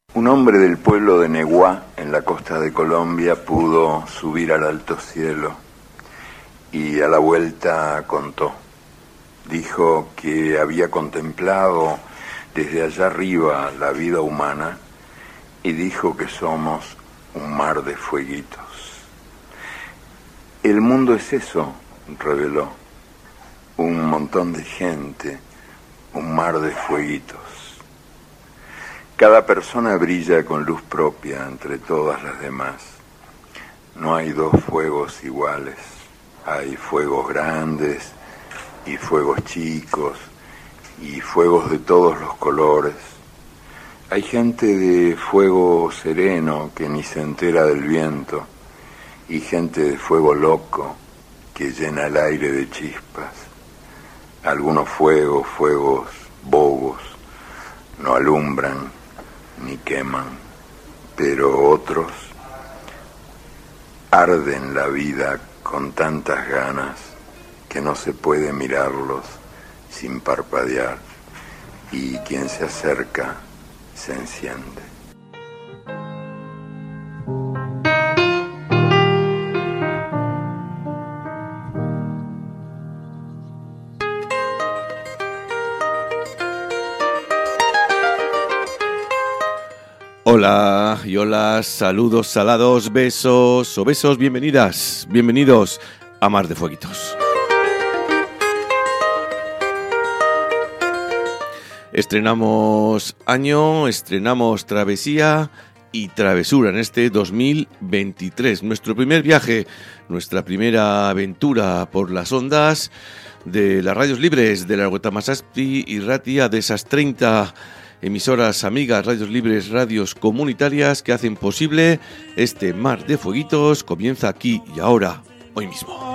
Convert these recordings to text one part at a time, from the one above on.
Un hombre del pueblo de Neguá, en la costa de Colombia, pudo subir al alto cielo y a la vuelta contó. Dijo que había contemplado desde allá arriba la vida humana y dijo que somos un mar de fueguitos. El mundo es eso, reveló, un montón de gente, un mar de fueguitos. Cada persona brilla con luz propia entre todas las demás. No hay dos fuegos iguales. Hay fuegos grandes y fuegos chicos y fuegos de todos los colores. Hay gente de fuego sereno que ni se entera del viento y gente de fuego loco que llena el aire de chispas. Algunos fuegos bobos, no alumbran ni queman, pero otros arden la vida con tantas ganas que no se puede mirarlos sin parpadear, y quien se acerca se enciende. Hola y hola, saludos salados, besos o besos, bienvenidos a Mar de Fueguitos. Estrenamos año, estrenamos travesía y travesura en este 2023. Nuestro primer viaje, nuestra primera aventura por las ondas de las radios libres de la Masasti y Ratia, de esas 30 emisoras amigas, radios libres, radios comunitarias que hacen posible este Mar de Fueguitos. Comienza aquí y ahora, hoy mismo.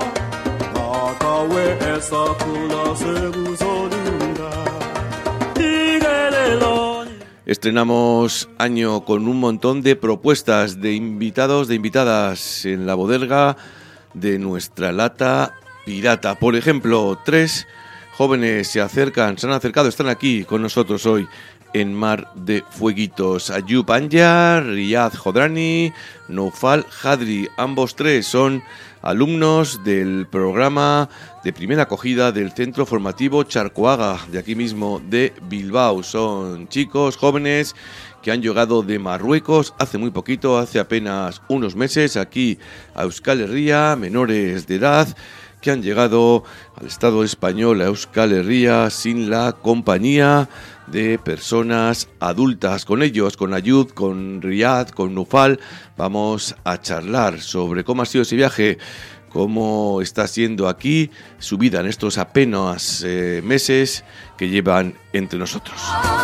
Estrenamos año con un montón de propuestas de invitados, de invitadas en la boderga de nuestra lata pirata. Por ejemplo, 3 jóvenes se han acercado, están aquí con nosotros hoy en Mar de Fueguitos. Ayub Anjar, Riyad Jodrani, Noufal Hadri. Ambos 3 son alumnos del programa de primera acogida del Centro Formativo Charcoaga, de aquí mismo de Bilbao. Son chicos jóvenes que han llegado de Marruecos hace muy poquito, hace apenas unos meses, aquí a Euskal Herria, menores de edad, que han llegado al Estado español, a Euskal Herria, sin la compañía de personas adultas. Con ellos, con Ayub, con Riyad, con Noufal, vamos a charlar sobre cómo ha sido ese viaje, cómo está siendo aquí su vida en estos apenas meses que llevan entre nosotros.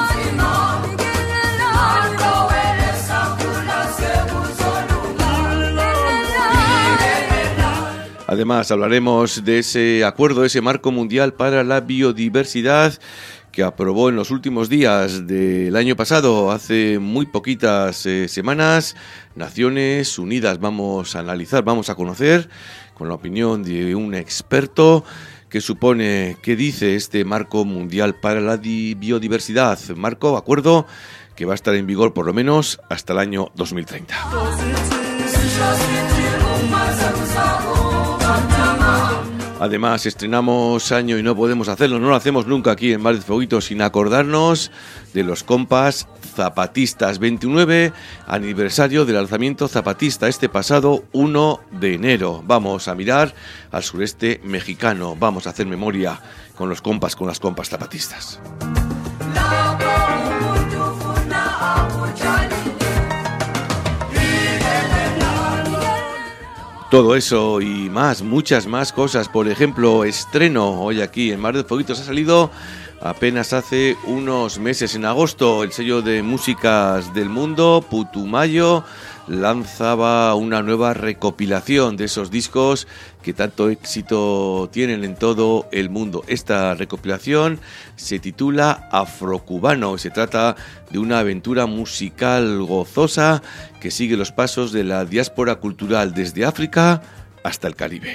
Además, hablaremos de ese acuerdo, ese marco mundial para la biodiversidad que aprobó en los últimos días del año pasado, hace muy poquitas semanas, Naciones Unidas. Vamos a analizar, vamos a conocer, con la opinión de un experto, qué dice este marco mundial para la biodiversidad. Marco, acuerdo que va a estar en vigor por lo menos hasta el año 2030. Además, estrenamos año y no podemos hacerlo, no lo hacemos nunca aquí en Mar de Fueguitos sin acordarnos de los compas zapatistas. 29 aniversario del alzamiento zapatista, este pasado 1 de enero. Vamos a mirar al sureste mexicano, vamos a hacer memoria con los compas, con las compas zapatistas. Todo eso y más, muchas más cosas. Por ejemplo, estreno hoy aquí en Mar de Fueguitos. Ha salido apenas hace unos meses, en agosto, el sello de músicas del mundo, Putumayo, lanzaba una nueva recopilación de esos discos que tanto éxito tienen en todo el mundo. Esta recopilación se titula Afrocubano. Se trata de una aventura musical gozosa que sigue los pasos de la diáspora cultural desde África hasta el Caribe.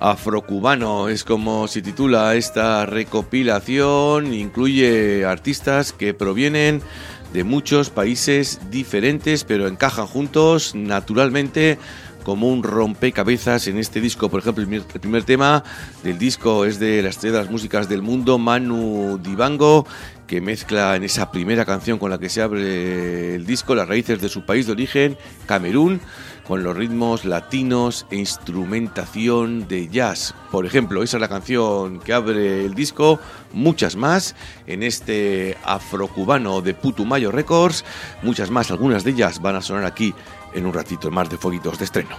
Afrocubano es como se titula esta recopilación. Incluye artistas que provienen de muchos países diferentes, pero encajan juntos naturalmente como un rompecabezas en este disco. Por ejemplo, el primer tema del disco es de la estrella de las músicas del mundo, Manu Dibango, que mezcla en esa primera canción con la que se abre el disco las raíces de su país de origen, Camerún, con los ritmos latinos e instrumentación de jazz. Por ejemplo, esa es la canción que abre el disco, muchas más en este Afrocubano de Putumayo Records, muchas más, algunas de ellas van a sonar aquí en un ratito, en Mar de Fueguitos de estreno.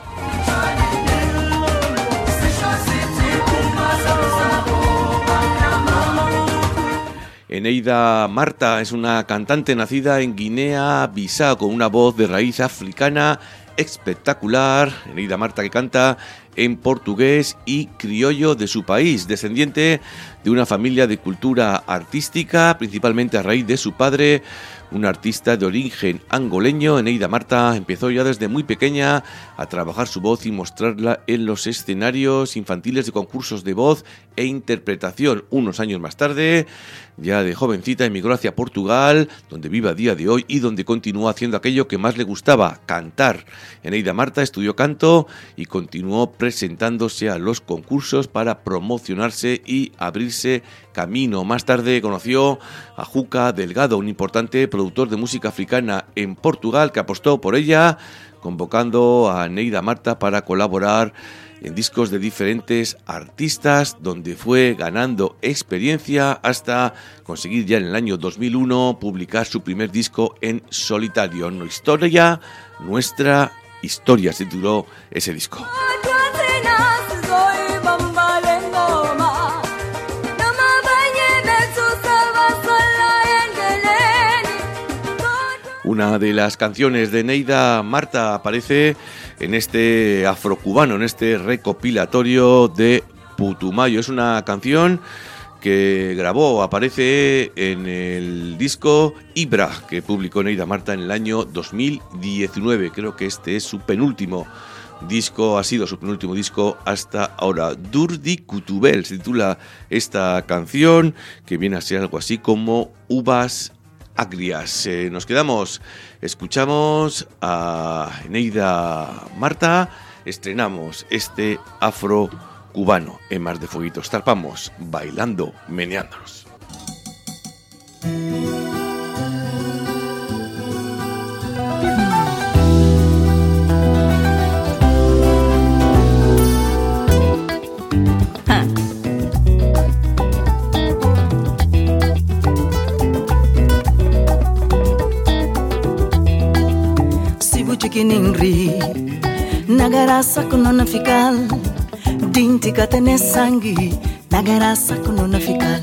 Eneida Marta es una cantante nacida en Guinea-Bissau con una voz de raíz africana espectacular. Eneida Marta, que canta en portugués y criollo de su país, descendiente de una familia de cultura artística, principalmente a raíz de su padre, un artista de origen angoleño. Eneida Marta empezó ya desde muy pequeña a trabajar su voz y mostrarla en los escenarios infantiles de concursos de voz e interpretación. Unos años más tarde, ya de jovencita, emigró hacia Portugal, donde vive a día de hoy y donde continúa haciendo aquello que más le gustaba, cantar. Eneida Marta estudió canto y continuó presentándose a los concursos para promocionarse y abrirse camino. Más tarde conoció a Juca Delgado, un importante productor de música africana en Portugal, que apostó por ella, convocando a Eneida Marta para colaborar en discos de diferentes artistas, donde fue ganando experiencia hasta conseguir ya en el año 2001 publicar su primer disco en solitario. Nuestra historia se tituló ese disco. Una de las canciones de Eneida Marta aparece en este Afrocubano, en este recopilatorio de Putumayo. Es una canción que grabó, aparece en el disco Ibra, que publicó Eneida Marta en el año 2019. Creo que este es su penúltimo disco, ha sido su penúltimo disco hasta ahora. Durdi Kutubel se titula esta canción, que viene a ser algo así como Uvas Agrias. Nos quedamos, escuchamos a Eneida Marta, estrenamos este Afrocubano en Mar de Fueguitos. Zarpamos bailando, meneándonos. Chikininri nagarasa kunona fikal dinti katene sangi nagarasa kunona fikal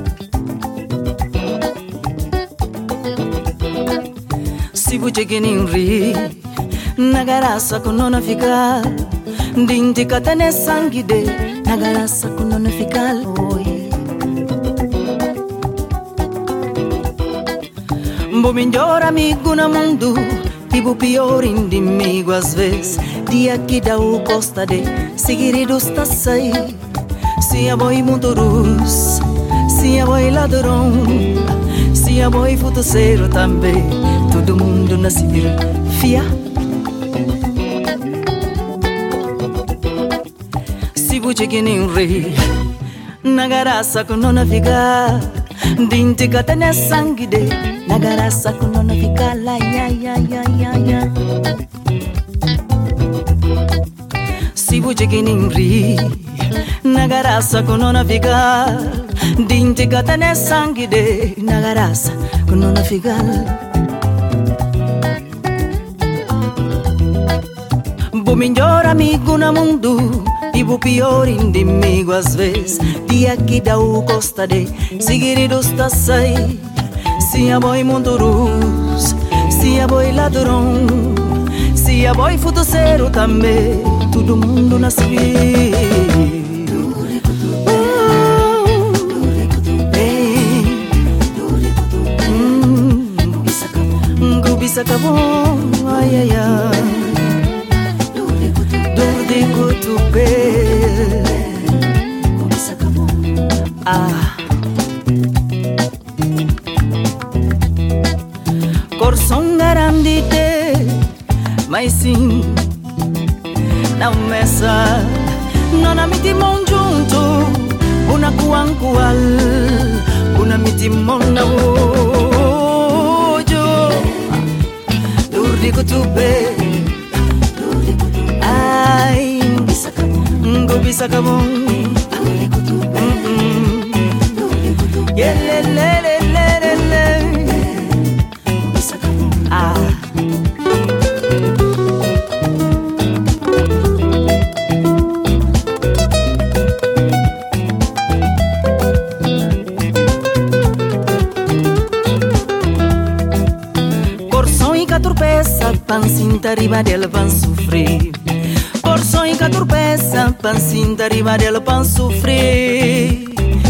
sibu chikininri nagarasa kunona fikal dinti katene sangi de nagarasa kunona fikal Mbo melhor amigo no mundo e o pior inimigo às vezes. Dia que dá o costa de seguir dos taçai. Se a boi motorus, se a boi ladrão, se a boi futuceiro também. Todo mundo na civil fia. Se buche que nem um rei, na garaça com não navegar. Dinti katene sangue de nagarasa kunona fikala ya Sibu chikininri nagarasa kunona fikala Dinti katene sangue de nagarasa kunona fikala Bo melhor amigo no mundo e o pior inimigo às vezes. Dia que dá o costa de seguir dos taçai. Se a boi monturus, se a boi ladrão, se a boi futuceiro também. Todo mundo na civil. Gubisa acabou, ai ai ai. Durdi Kutubel Corsão garandite, mas sim não mesa, não na mitimon junto, una kuankual, una mitimon na ojo, durdi kutube, ai, bisa kabong, pancinta arriba del pan sofrer. Por sonho que tropeça, pancinta arriba del pan sofrer.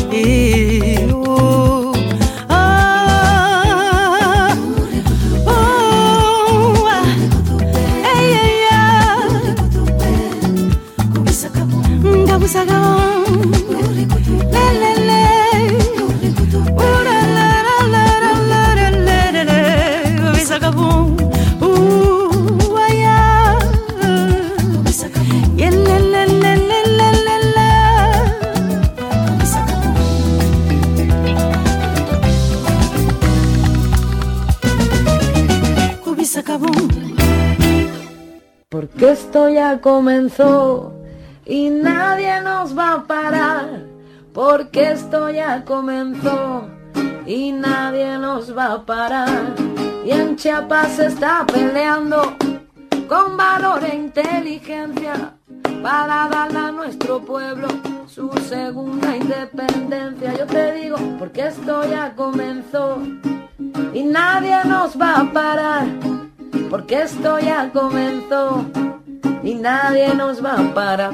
Porque esto ya comenzó y nadie nos va a parar. Porque esto ya comenzó y nadie nos va a parar. Y en Chiapas se está peleando con valor e inteligencia para darle a nuestro pueblo su segunda independencia. Yo te digo, porque esto ya comenzó y nadie nos va a parar. Porque esto ya comenzó y nadie nos va a parar.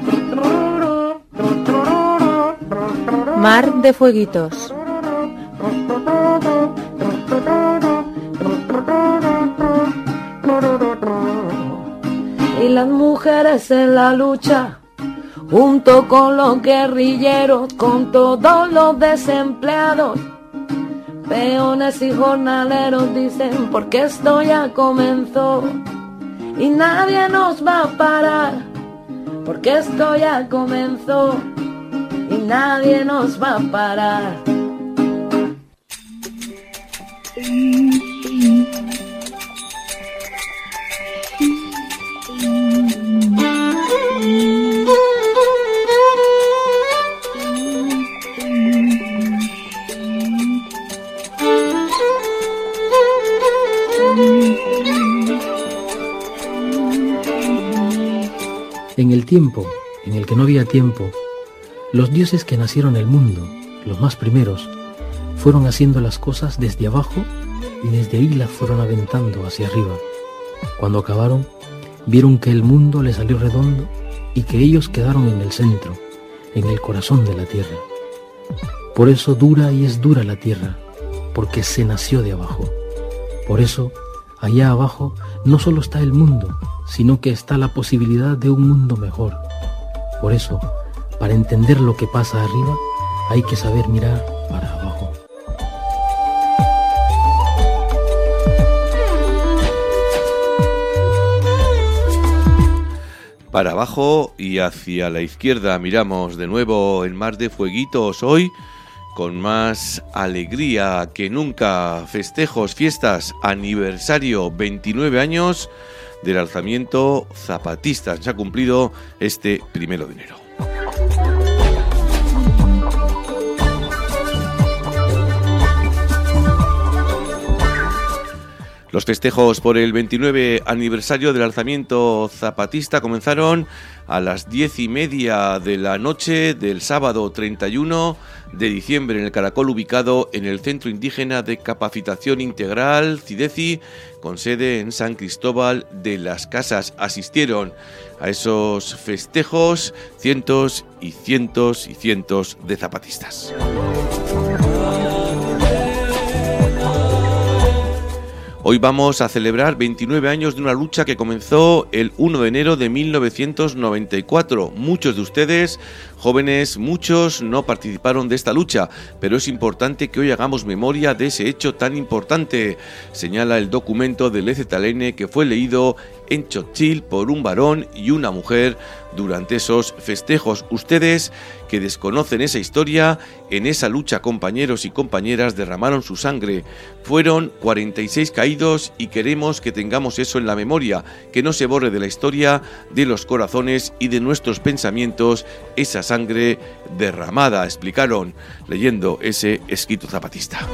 Mar de Fueguitos. Y las mujeres en la lucha, junto con los guerrilleros, con todos los desempleados, peones y jornaleros, dicen, porque esto ya comenzó y nadie nos va a parar. Porque esto ya comenzó y nadie nos va a parar. En el tiempo en el que no había tiempo, los dioses que nacieron el mundo, los más primeros, fueron haciendo las cosas desde abajo y desde ahí las fueron aventando hacia arriba. Cuando acabaron, vieron que el mundo les salió redondo y que ellos quedaron en el centro, en el corazón de la tierra. Por eso dura y es dura la tierra, porque se nació de abajo. Por eso, allá abajo no solo está el mundo, sino que está la posibilidad de un mundo mejor. Por eso, para entender lo que pasa arriba, hay que saber mirar para abajo. Para abajo y hacia la izquierda miramos de nuevo el Mar de Fueguitos, hoy con más alegría que nunca. Festejos, fiestas, aniversario, 29 años del alzamiento zapatista. Se ha cumplido este 1 de enero. Los festejos por el 29 aniversario del alzamiento zapatista comenzaron a las 10:30 de la noche del sábado 31 de diciembre en el Caracol, ubicado en el Centro Indígena de Capacitación Integral, CIDECI, con sede en San Cristóbal de las Casas. Asistieron a esos festejos cientos y cientos y cientos de zapatistas. Hoy vamos a celebrar 29 años de una lucha que comenzó el 1 de enero de 1994. Muchos de ustedes, Jóvenes, muchos no participaron de esta lucha, pero es importante que hoy hagamos memoria de ese hecho tan importante, señala el documento del EZLN que fue leído en Tzotzil por un varón y una mujer durante esos festejos. Ustedes que desconocen esa historia, en esa lucha compañeros y compañeras derramaron su sangre. Fueron 46 caídos y queremos que tengamos eso en la memoria, que no se borre de la historia, de los corazones y de nuestros pensamientos esa sangre derramada, explicaron leyendo ese escrito zapatista.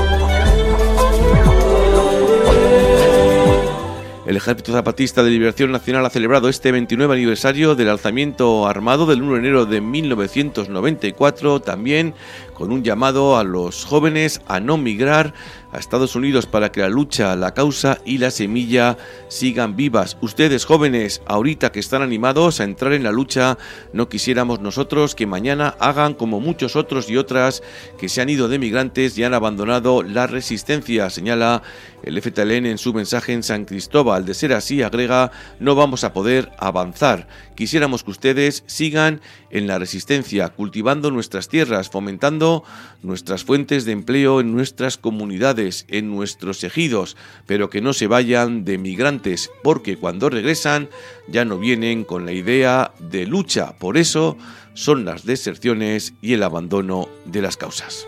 El Ejército Zapatista de Liberación Nacional ha celebrado este 29 aniversario del alzamiento armado del 1 de enero de 1994, también con un llamado a los jóvenes a no migrar a Estados Unidos para que la lucha, la causa y la semilla sigan vivas. Ustedes, jóvenes, ahorita que están animados a entrar en la lucha, no quisiéramos nosotros que mañana hagan como muchos otros y otras que se han ido de migrantes y han abandonado la resistencia, señala el EZLN en su mensaje en San Cristóbal. De ser así, agrega, no vamos a poder avanzar. Quisiéramos que ustedes sigan en la resistencia, cultivando nuestras tierras, fomentando nuestras fuentes de empleo en nuestras comunidades, en nuestros ejidos, pero que no se vayan de migrantes, porque cuando regresan ya no vienen con la idea de lucha. Por eso son las deserciones y el abandono de las causas.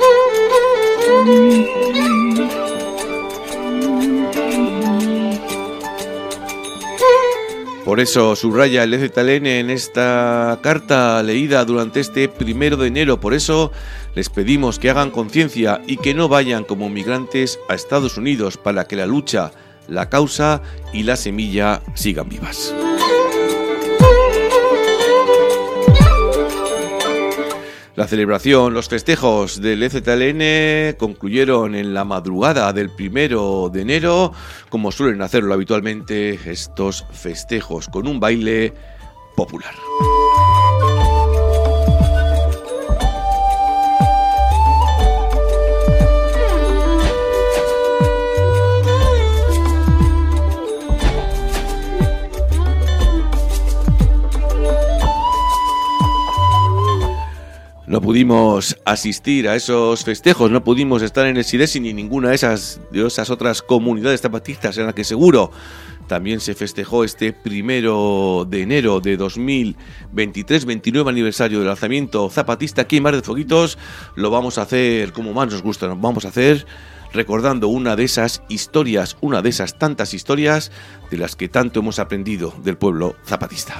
Por eso subraya el EZLN en esta carta leída durante este 1 de enero. Por eso les pedimos que hagan conciencia y que no vayan como migrantes a Estados Unidos para que la lucha, la causa y la semilla sigan vivas. La celebración, los festejos del EZLN concluyeron en la madrugada del 1 de enero, como suelen hacerlo habitualmente estos festejos, con un baile popular. No pudimos asistir a esos festejos, no pudimos estar en el SIDESI ni ninguna de esas otras comunidades zapatistas en las que seguro también se festejó este 1 de enero de 2023, 29 aniversario del alzamiento zapatista aquí en Mar de Fueguitos. Lo vamos a hacer como más nos gusta, nos vamos a hacer recordando una de esas historias, una de esas tantas historias de las que tanto hemos aprendido del pueblo zapatista.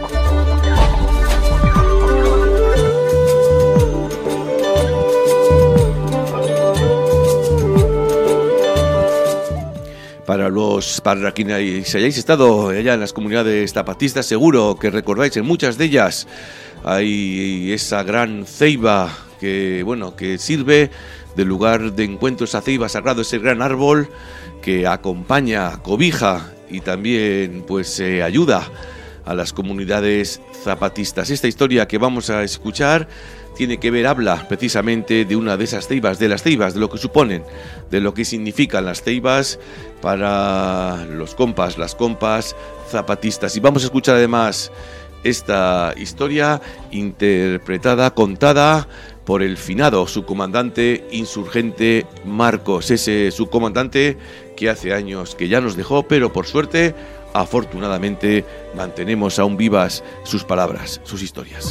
Para quienes hayáis estado allá en las comunidades zapatistas, seguro que recordáis en muchas de ellas hay esa gran ceiba que sirve de lugar de encuentro, esa ceiba sagrado, ese gran árbol que acompaña, cobija y también ayuda a las comunidades zapatistas. Esta historia que vamos a escuchar habla precisamente de una de esas ceibas, de las ceibas, de lo que suponen, de lo que significan las ceibas para los compas, las compas zapatistas. Y vamos a escuchar además esta historia interpretada, contada por el finado subcomandante insurgente Marcos, ese subcomandante que hace años que ya nos dejó, pero por suerte, afortunadamente, mantenemos aún vivas sus palabras, sus historias.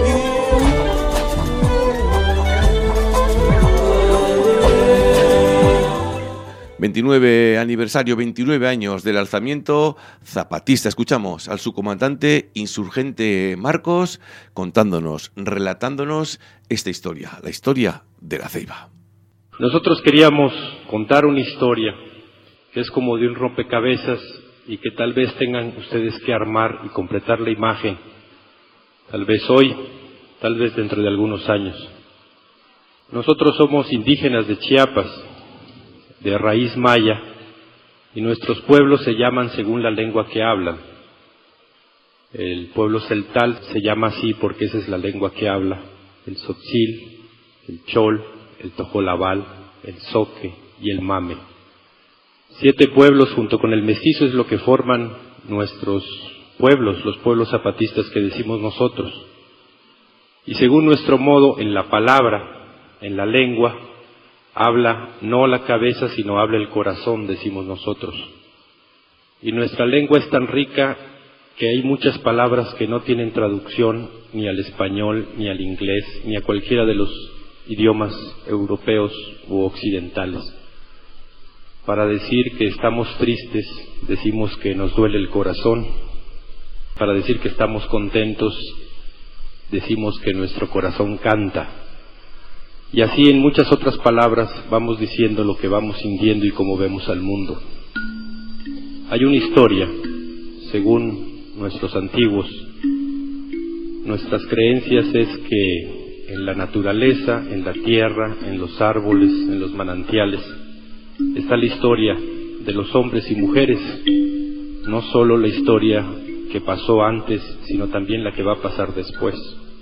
29 aniversario, 29 años del alzamiento zapatista. Escuchamos al subcomandante insurgente Marcos contándonos, relatándonos esta historia, la historia de la ceiba. Nosotros queríamos contar una historia que es como de un rompecabezas y que tal vez tengan ustedes que armar y completar la imagen, tal vez hoy, tal vez dentro de algunos años. Nosotros somos indígenas de Chiapas, de raíz maya, y nuestros pueblos se llaman según la lengua que hablan. El pueblo celtal se llama así porque esa es la lengua que habla, el tzotzil, el chol, el tojolabal, el zoque y el mame. 7 pueblos junto con el mestizo es lo que forman nuestros pueblos, los pueblos zapatistas que decimos nosotros. Y según nuestro modo, en la palabra, en la lengua, habla no la cabeza, sino habla el corazón, decimos nosotros. Y nuestra lengua es tan rica que hay muchas palabras que no tienen traducción ni al español, ni al inglés, ni a cualquiera de los idiomas europeos u occidentales. Para decir que estamos tristes, decimos que nos duele el corazón. Para decir que estamos contentos, decimos que nuestro corazón canta. Y así en muchas otras palabras vamos diciendo lo que vamos sintiendo y cómo vemos al mundo. Hay una historia, según nuestros antiguos. Nuestras creencias es que en la naturaleza, en la tierra, en los árboles, en los manantiales, está la historia de los hombres y mujeres, no solo la historia que pasó antes, sino también la que va a pasar después.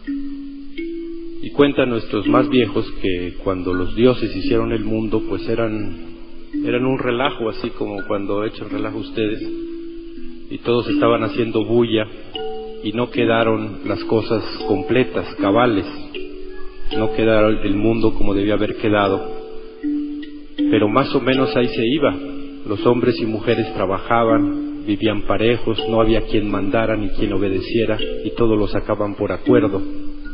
Y cuentan nuestros más viejos que cuando los dioses hicieron el mundo, pues eran un relajo, así como cuando echan relajo ustedes, y todos estaban haciendo bulla, y no quedaron las cosas completas, cabales, no quedaron el mundo como debía haber quedado, pero más o menos ahí se iba. Los hombres y mujeres trabajaban, vivían parejos, no había quien mandara ni quien obedeciera, y todos lo sacaban por acuerdo.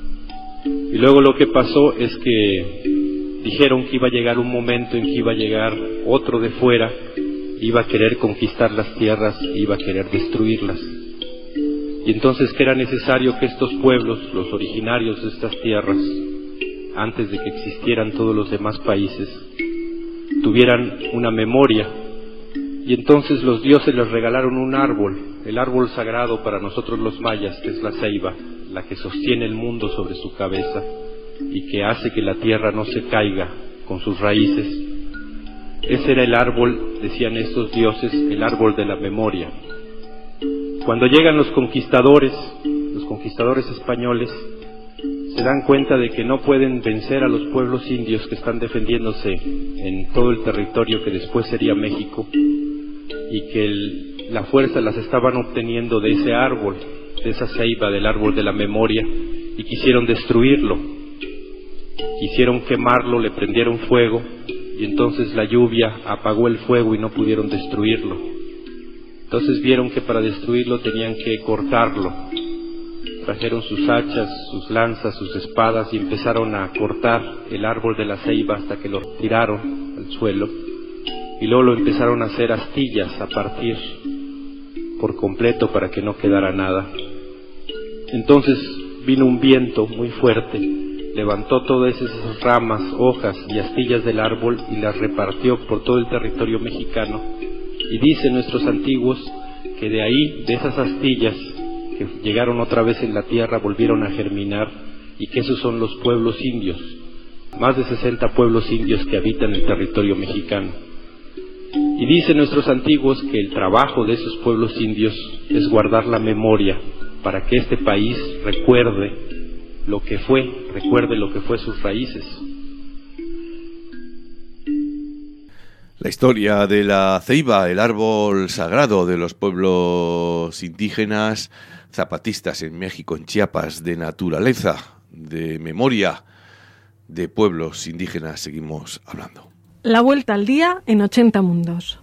Y luego lo que pasó es que dijeron que iba a llegar un momento en que iba a llegar otro de fuera, iba a querer conquistar las tierras, iba a querer destruirlas. Y entonces que era necesario que estos pueblos, los originarios de estas tierras, antes de que existieran todos los demás países, tuvieran una memoria. Y entonces los dioses les regalaron un árbol, el árbol sagrado para nosotros los mayas, que es la ceiba, la que sostiene el mundo sobre su cabeza y que hace que la tierra no se caiga con sus raíces. Ese era el árbol, decían estos dioses, el árbol de la memoria. Cuando llegan los conquistadores españoles, se dan cuenta de que no pueden vencer a los pueblos indios que están defendiéndose en todo el territorio que después sería México, y que la fuerza las estaban obteniendo de ese árbol, de esa ceiba, del árbol de la memoria, y quisieron destruirlo, quisieron quemarlo, le prendieron fuego, y entonces la lluvia apagó el fuego y no pudieron destruirlo. Entonces vieron que para destruirlo tenían que cortarlo. Trajeron sus hachas, sus lanzas, sus espadas y empezaron a cortar el árbol de la ceiba hasta que lo tiraron al suelo. Y luego lo empezaron a hacer astillas, a partir por completo para que no quedara nada. Entonces vino un viento muy fuerte, levantó todas esas ramas, hojas y astillas del árbol y las repartió por todo el territorio mexicano. Y dicen nuestros antiguos que de ahí, de esas astillas que llegaron otra vez en la tierra, volvieron a germinar, y que esos son los pueblos indios, más de 60 pueblos indios que habitan el territorio mexicano. Y dicen nuestros antiguos que el trabajo de esos pueblos indios es guardar la memoria para que este país recuerde lo que fue sus raíces. La historia de la ceiba, el árbol sagrado de los pueblos indígenas zapatistas en México, en Chiapas, de naturaleza, de memoria de pueblos indígenas, seguimos hablando. La vuelta al día en 80 mundos.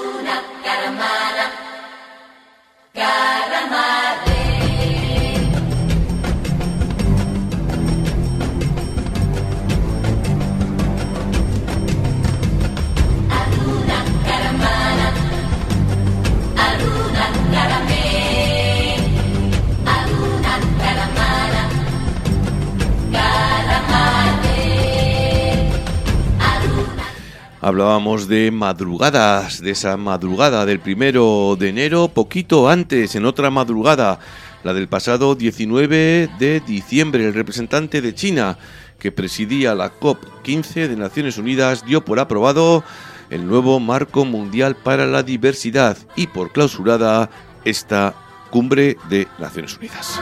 Hablábamos de madrugadas, de esa madrugada del 1 de enero, poquito antes, en otra madrugada, la del pasado 19 de diciembre, el representante de China, que presidía la COP15 de Naciones Unidas, dio por aprobado el nuevo marco mundial para la diversidad y por clausurada esta cumbre de Naciones Unidas.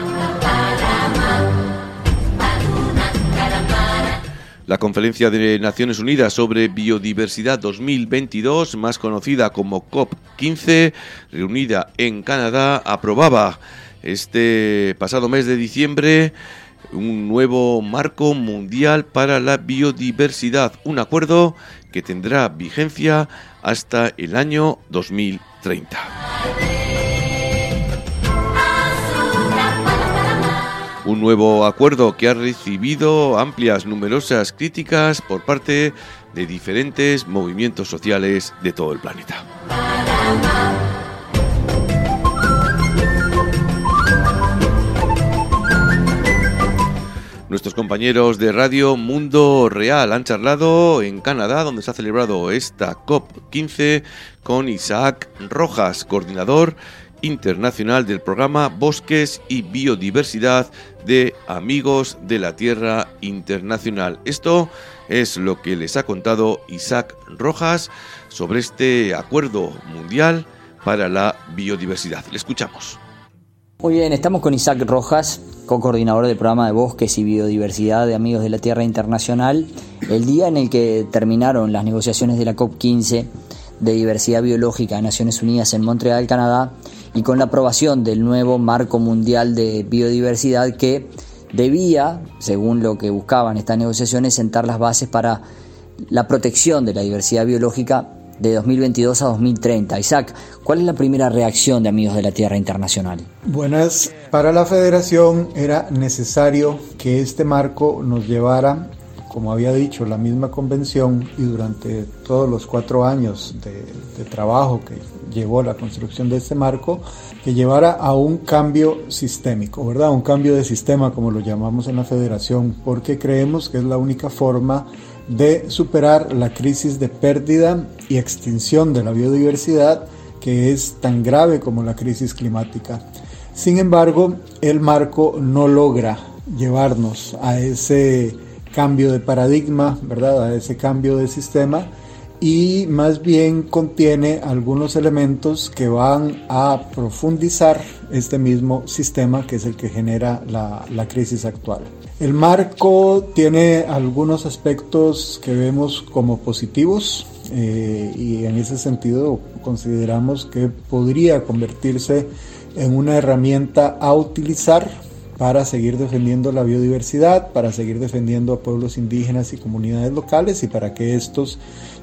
La Conferencia de Naciones Unidas sobre Biodiversidad 2022, más conocida como COP15, reunida en Canadá, aprobaba este pasado mes de diciembre un nuevo marco mundial para la biodiversidad, un acuerdo que tendrá vigencia hasta el año 2030. Un nuevo acuerdo que ha recibido numerosas críticas por parte de diferentes movimientos sociales de todo el planeta. Nuestros compañeros de Radio Mundo Real han charlado en Canadá, donde se ha celebrado esta COP15, con Isaac Rojas, coordinador internacional del programa Bosques y Biodiversidad de Amigos de la Tierra Internacional. Esto es lo que les ha contado Isaac Rojas sobre este acuerdo mundial para la biodiversidad. Le escuchamos. Muy bien, estamos con Isaac Rojas, co-coordinador del programa de Bosques y Biodiversidad de Amigos de la Tierra Internacional, el día en el que terminaron las negociaciones de la COP15 de Diversidad Biológica de Naciones Unidas en Montreal, Canadá, y con la aprobación del nuevo Marco Mundial de Biodiversidad que debía, según lo que buscaban estas negociaciones, sentar las bases para la protección de la diversidad biológica de 2022 a 2030. Isaac, ¿cuál es la primera reacción de Amigos de la Tierra Internacional? Buenas. Para la Federación era necesario que este marco nos llevara, como había dicho la misma convención, y durante todos los 4 años de trabajo que llevó la construcción de este marco, que llevara a un cambio sistémico, ¿verdad? Un cambio de sistema, como lo llamamos en la Federación, porque creemos que es la única forma de superar la crisis de pérdida y extinción de la biodiversidad, que es tan grave como la crisis climática. Sin embargo, el marco no logra llevarnos a ese cambio de paradigma, ¿verdad? A ese cambio de sistema, y más bien contiene algunos elementos que van a profundizar este mismo sistema, que es el que genera la crisis actual. El marco tiene algunos aspectos que vemos como positivos, y en ese sentido consideramos que podría convertirse en una herramienta a utilizar para seguir defendiendo la biodiversidad, para seguir defendiendo a pueblos indígenas y comunidades locales, y para que estos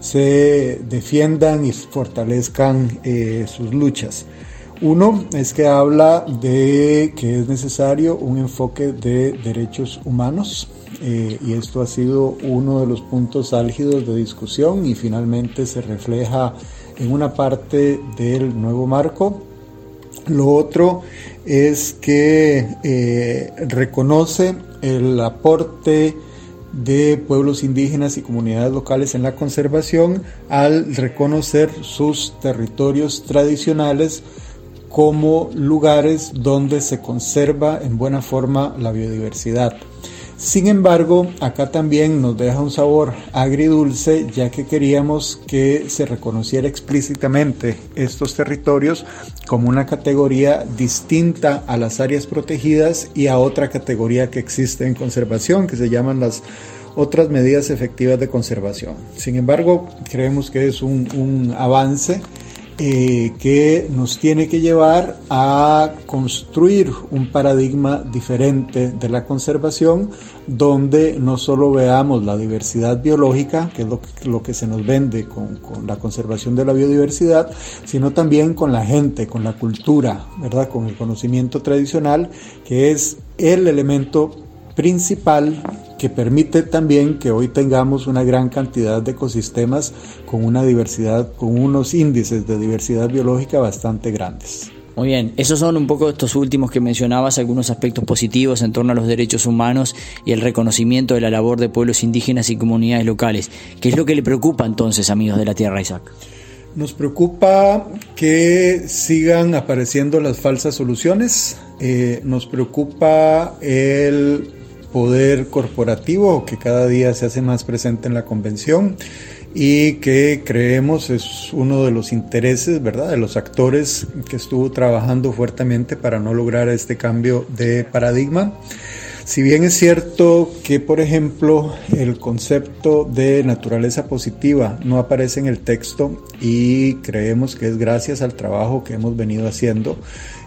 se defiendan y fortalezcan sus luchas. Uno es que habla de que es necesario un enfoque de derechos humanos, y esto ha sido uno de los puntos álgidos de discusión y finalmente se refleja en una parte del nuevo marco. Lo otro es que reconoce el aporte de pueblos indígenas y comunidades locales en la conservación al reconocer sus territorios tradicionales como lugares donde se conserva en buena forma la biodiversidad. Sin embargo, acá también nos deja un sabor agridulce, ya que queríamos que se reconociera explícitamente estos territorios como una categoría distinta a las áreas protegidas y a otra categoría que existe en conservación, que se llaman las otras medidas efectivas de conservación. Sin embargo, creemos que es un avance que nos tiene que llevar a construir un paradigma diferente de la conservación, donde no solo veamos la diversidad biológica, que es lo que se nos vende con la conservación de la biodiversidad, sino también con la gente, con la cultura, ¿verdad? Con el conocimiento tradicional, que es el elemento principal que permite también que hoy tengamos una gran cantidad de ecosistemas con una diversidad, con unos índices de diversidad biológica bastante grandes. Muy bien, esos son un poco estos últimos que mencionabas, algunos aspectos positivos en torno a los derechos humanos y el reconocimiento de la labor de pueblos indígenas y comunidades locales. ¿Qué es lo que le preocupa entonces, Amigos de la Tierra, Isaac? Nos preocupa que sigan apareciendo las falsas soluciones, nos preocupa el poder corporativo que cada día se hace más presente en la convención y que creemos es uno de los intereses, ¿verdad?, de los actores que estuvo trabajando fuertemente para no lograr este cambio de paradigma. Si bien es cierto que, por ejemplo, el concepto de naturaleza positiva no aparece en el texto, y creemos que es gracias al trabajo que hemos venido haciendo,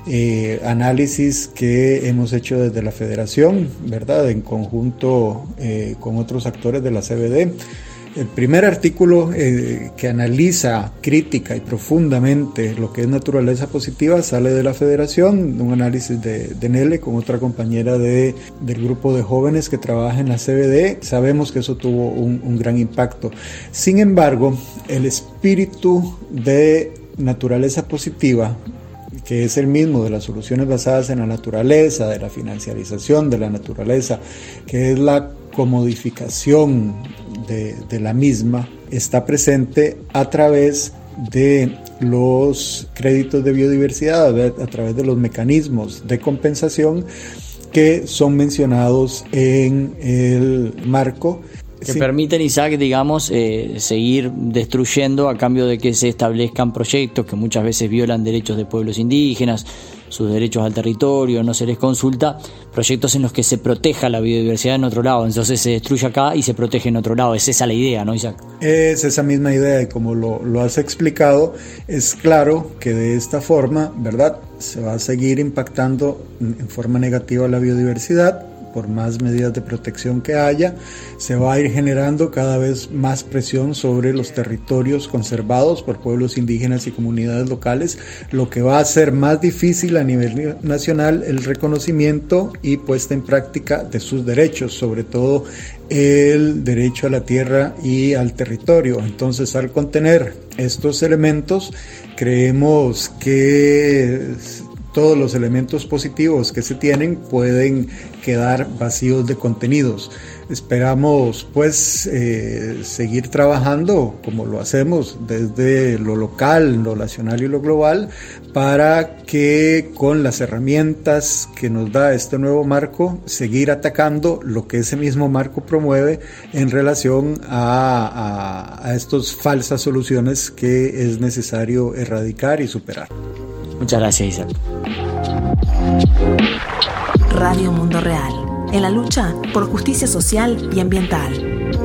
análisis que hemos hecho desde la Federación, ¿verdad?, en conjunto con otros actores de la CBD. El primer artículo que analiza crítica y profundamente lo que es naturaleza positiva sale de la Federación, un análisis de Nele con otra compañera del grupo de jóvenes que trabaja en la CBD. Sabemos que eso tuvo un gran impacto. Sin embargo, el espíritu de naturaleza positiva, que es el mismo de las soluciones basadas en la naturaleza, de la financiarización de la naturaleza, que es la comodificación de la misma, está presente a través de los créditos de biodiversidad, a través de los mecanismos de compensación que son mencionados en el marco. Que permiten, Isaac, digamos, seguir destruyendo a cambio de que se establezcan proyectos que muchas veces violan derechos de pueblos indígenas, sus derechos al territorio, no se les consulta, proyectos en los que se proteja la biodiversidad en otro lado, entonces se destruye acá y se protege en otro lado. Es esa la idea, ¿no, Isaac? Es esa misma idea, y como lo has explicado, es claro que de esta forma, ¿verdad?, se va a seguir impactando en forma negativa la biodiversidad. Por más medidas de protección que haya, se va a ir generando cada vez más presión sobre los territorios conservados por pueblos indígenas y comunidades locales, lo que va a hacer más difícil a nivel nacional el reconocimiento y puesta en práctica de sus derechos, sobre todo el derecho a la tierra y al territorio. Entonces, al contener estos elementos, creemos que todos los elementos positivos que se tienen pueden quedar vacíos de contenidos. Esperamos pues seguir trabajando como lo hacemos desde lo local, lo nacional y lo global, para que con las herramientas que nos da este nuevo marco, seguir atacando lo que ese mismo marco promueve en relación a estas falsas soluciones que es necesario erradicar y superar. Muchas gracias, Isaac. Radio Mundo Real, en la lucha por justicia social y ambiental.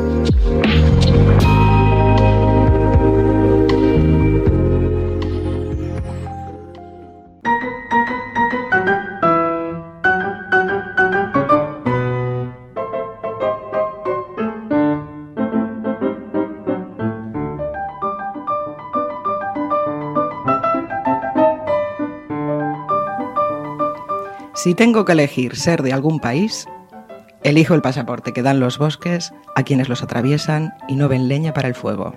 Si tengo que elegir ser de algún país, elijo el pasaporte que dan los bosques a quienes los atraviesan y no ven leña para el fuego.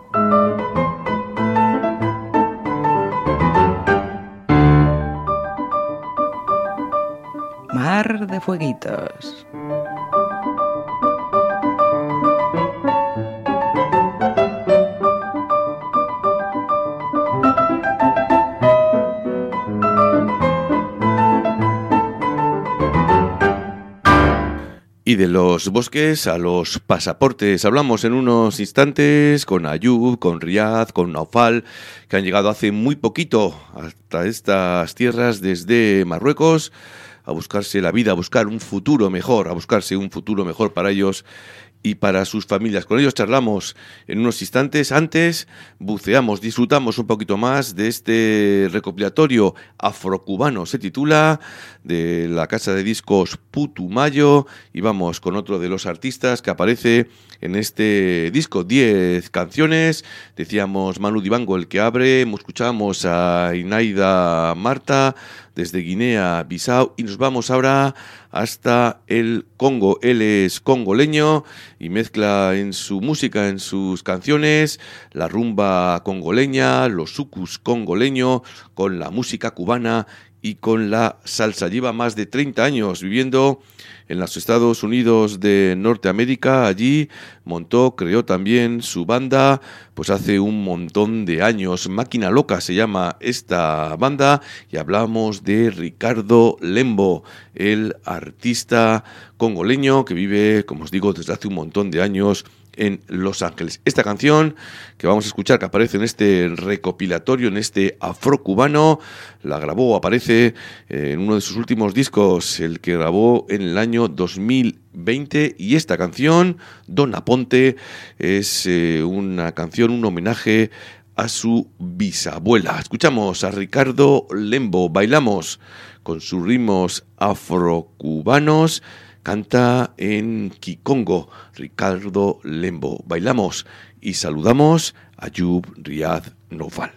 Mar de fueguitos. Y de los bosques a los pasaportes. Hablamos en unos instantes con Ayub, con Riad, con Naufal, que han llegado hace muy poquito hasta estas tierras desde Marruecos a buscarse la vida, a buscar un futuro mejor, a buscarse un futuro mejor para ellos y para sus familias. Con ellos charlamos en unos instantes. Antes buceamos, disfrutamos un poquito más de este recopilatorio afrocubano, se titula, de la casa de discos Putumayo, y vamos con otro de los artistas que aparece en este disco, 10 canciones. Decíamos Manu Dibango el que abre, escuchamos a Inaida Marta desde Guinea-Bissau y nos vamos ahora hasta el Congo. Él es congoleño y mezcla en su música, en sus canciones, la rumba congoleña, los sucus congoleño, con la música cubana y con la salsa. Lleva más de 30 años viviendo en los Estados Unidos de Norteamérica. Allí montó, creó también su banda, pues hace un montón de años. Máquina Loca se llama esta banda, y hablamos de Ricardo Lembo, el artista congoleño que vive, como os digo, desde hace un montón de años en Los Ángeles. Esta canción que vamos a escuchar, que aparece en este recopilatorio, en este afrocubano, la grabó, aparece en uno de sus últimos discos, el que grabó en el año 2020, y esta canción, Dona Ponte, es una canción, un homenaje a su bisabuela. Escuchamos a Ricardo Lembo, bailamos con sus ritmos afrocubanos, canta en Kikongo, Ricardo Lembo. Bailamos y saludamos a Ayub Riad Noval.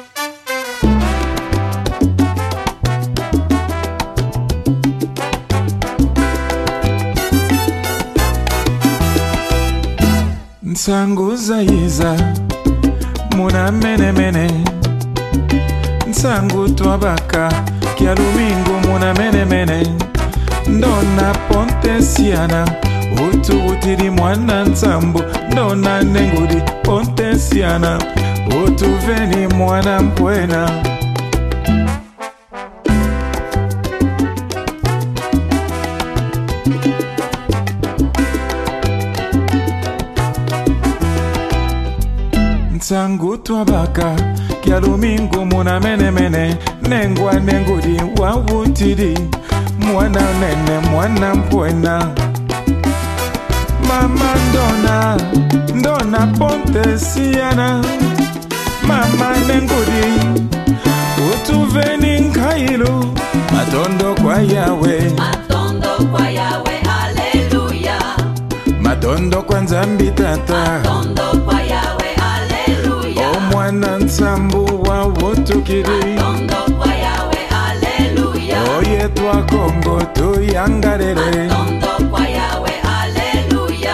Nsanguza yiza muna mene mene, nsangu twabaka kialumingu muna mene mene, ndona ponte siana utu utiri mwana nsambu, ndona nengudi ponte siana utu veni mwana mpwena. Nsangu twabaka kialumingu muna mene mene, nengwa nengudi wawutiri mwana nene mwana mpwena. Mama ndona ponte siana, mama nengudi utuveni nkailu, matondo kwa Yawe, haleluya, matondo kwa Nzambi tata, matondo kwa Yawe, haleluya, o mwana nsambu wa wotukiri, matondo kwa Yawe, haleluya, oye twa Kongo tuyangarere, matondo kwa Yawe, haleluya.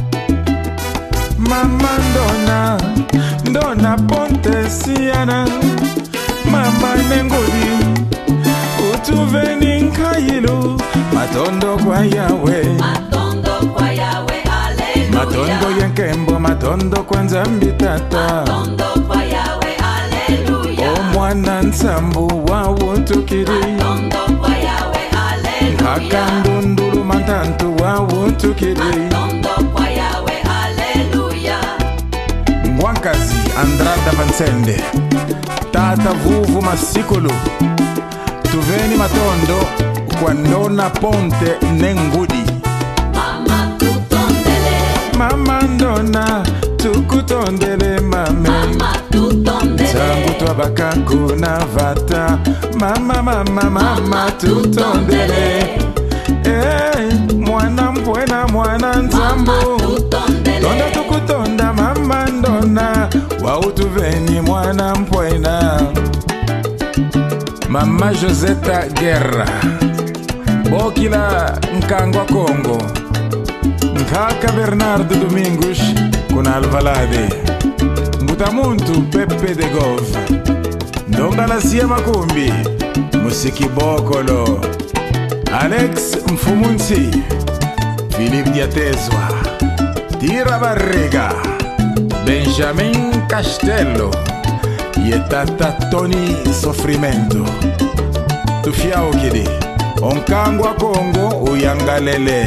Mama ndona ponte siana, mama nengudi utuveni nkailu, matondo kwa Yawe, haleluya, matondo yenkembo, matondo kwa Nzambi tata, matondo kwa Yawe, haleluya, o mwana nsambu wa wotukiri, matondo kwa Yawe, haleluya, kakandundulu mantantu wa wotukiri, matondo kwa Yawe, haleluya. Ngwankazi Andrada Vansende, tata vuvu masikulu, tuveni matondo kwa ndona ponte nengudi, mama tutondele, mama ndona tukutondele mame, mama tutondele, sangu twabaka kuna vata, mama tutondele, mwana mpwena mwana nzambu, tonda tukutonda mama ndona, wautuveni mwana mpwena. Mama Joseta Guerra, Bokila Nkangwa Kongo, Nkaka Bernardo Domingos kuna Alvalade, Mbutamuntu Pepe de Gov, Ndonga la Sia Makumbi, Musiki Bokolo, Alex Mfumunsi, Philippe Diatezwa, Tira Barriga, Benjamin Castello, Yetata Tony Sofrimento, Tufiao Kidi, Onkangwa Kongo uyangalele.